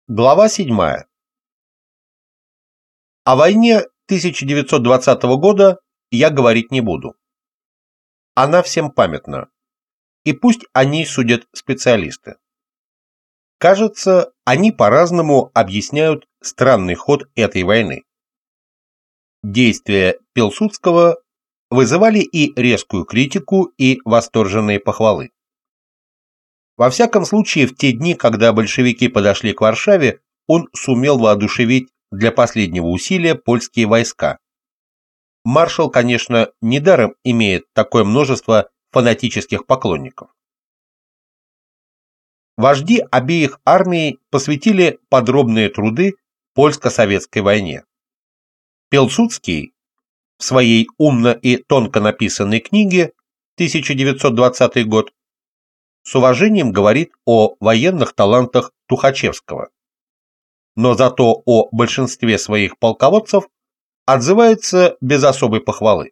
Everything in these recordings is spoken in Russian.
Глава 7. О войне 1920 года я говорить не буду. Она всем памятна, и пусть о ней судят специалисты. Кажется, они по-разному объясняют странный ход этой войны. Действия Пилсудского вызывали и резкую критику, и восторженные похвалы. Во всяком случае, в те дни, когда большевики подошли к Варшаве, он сумел воодушевить для последнего усилия польские войска. Маршал, конечно, недаром имеет такое множество фанатических поклонников. Вожди обеих армий посвятили подробные труды польско-советской войне. Пилсудский в своей умно и тонко написанной книге 1920 год с уважением говорит о военных талантах Тухачевского, но зато о большинстве своих полководцев отзывается без особой похвалы.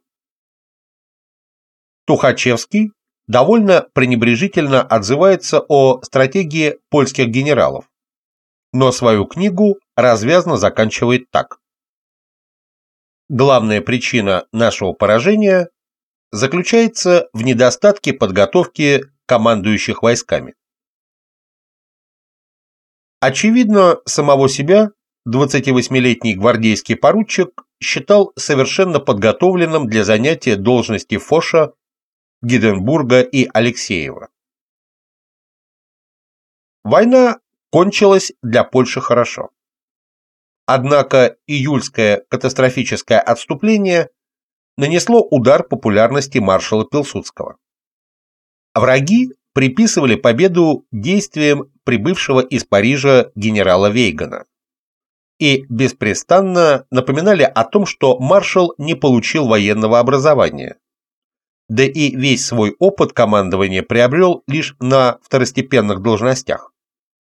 Тухачевский довольно пренебрежительно отзывается о стратегии польских генералов, но свою книгу развязно заканчивает так. Главная причина нашего поражения заключается в недостатке подготовки командующих войсками. Очевидно, самого себя 28-летний гвардейский поручик считал совершенно подготовленным для занятия должности Фоша, Гиденбурга и Алексеева. Война кончилась для Польши хорошо. Однако июльское катастрофическое отступление нанесло удар популярности маршала Пилсудского. Враги приписывали победу действиям прибывшего из Парижа генерала Вейгана и беспрестанно напоминали о том, что маршал не получил военного образования, да и весь свой опыт командования приобрел лишь на второстепенных должностях.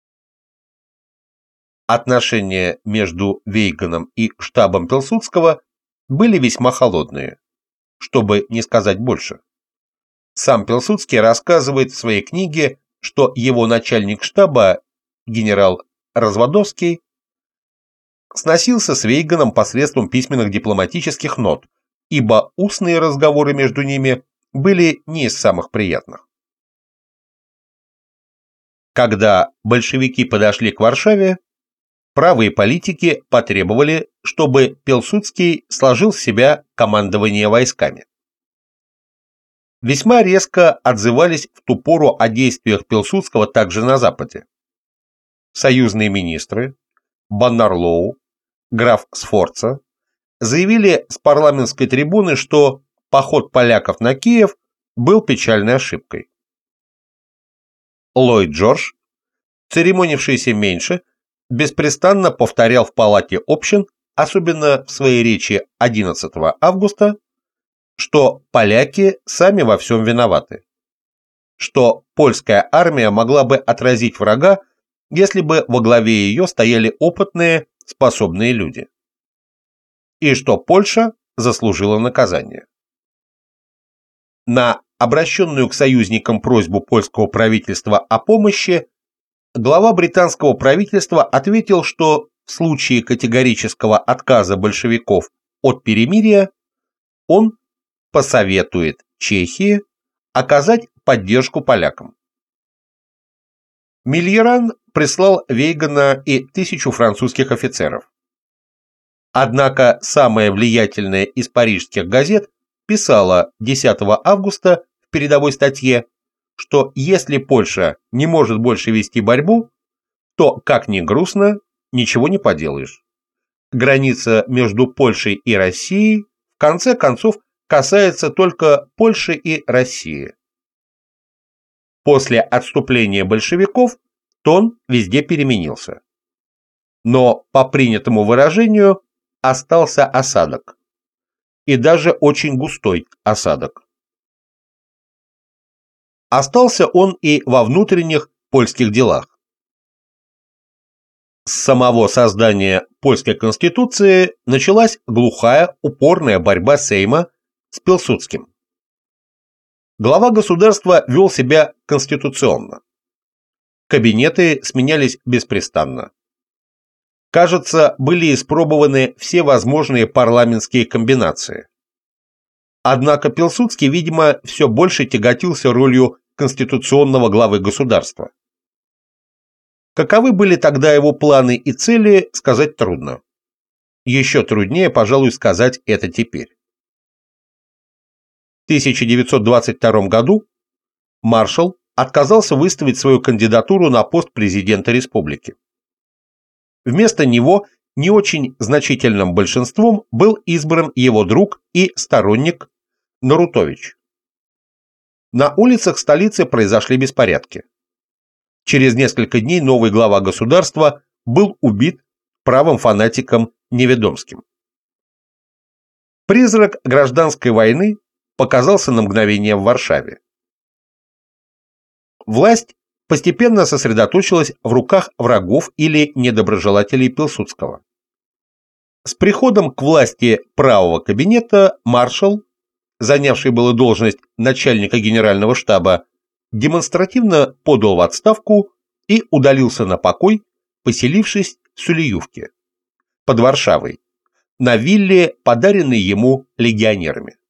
Отношения между Вейганом и штабом Пилсудского были весьма холодные, чтобы не сказать больше. Сам Пилсудский рассказывает в своей книге, что его начальник штаба, генерал Разводовский, сносился с Вейганом посредством письменных дипломатических нот, ибо устные разговоры между ними были не из самых приятных. Когда большевики подошли к Варшаве, правые политики потребовали, чтобы Пилсудский сложил в себя командование войсками. Весьма резко отзывались в ту пору о действиях Пилсудского также на Западе. Союзные министры Баннерлоу, граф Сфорца заявили с парламентской трибуны, что поход поляков на Киев был печальной ошибкой. Ллойд Джордж, церемонившийся меньше, беспрестанно повторял в Палате общин, особенно в своей речи 11 августа, что поляки сами во всем виноваты, что польская армия могла бы отразить врага, если бы во главе ее стояли опытные, способные люди, и что Польша заслужила наказание. На обращенную к союзникам просьбу польского правительства о помощи глава британского правительства ответил, что в случае категорического отказа большевиков от перемирия он посоветует Чехии оказать поддержку полякам. Мильеран прислал Вейгана и 1000 французских офицеров. Однако самая влиятельная из парижских газет писала 10 августа в передовой статье, что если Польша не может больше вести борьбу, то, как ни грустно, ничего не поделаешь. Граница между Польшей и Россией в конце концов касается только Польши и России. После отступления большевиков тон везде переменился. Но по принятому выражению остался осадок. И даже очень густой осадок. Остался он и во внутренних польских делах. С самого создания польской конституции началась глухая, упорная борьба Сейма с Пилсудским. Глава государства вел себя конституционно. Кабинеты сменялись беспрестанно. Кажется, были испробованы все возможные парламентские комбинации. Однако Пилсудский, видимо, все больше тяготился ролью конституционного главы государства. Каковы были тогда его планы и цели, сказать трудно. Еще труднее, пожалуй, сказать это теперь. В 1922 году маршал отказался выставить свою кандидатуру на пост президента республики. Вместо него не очень значительным большинством был избран его друг и сторонник Нарутович. На улицах столицы произошли беспорядки. Через несколько дней новый глава государства был убит правым фанатиком Неведомским. Призрак гражданской войны показался на мгновение в Варшаве. Власть постепенно сосредоточилась в руках врагов или недоброжелателей Пилсудского. С приходом к власти правого кабинета маршал, занявший было должность начальника генерального штаба, демонстративно подал в отставку и удалился на покой, поселившись в Сулиювке, под Варшавой, на вилле, подаренной ему легионерами.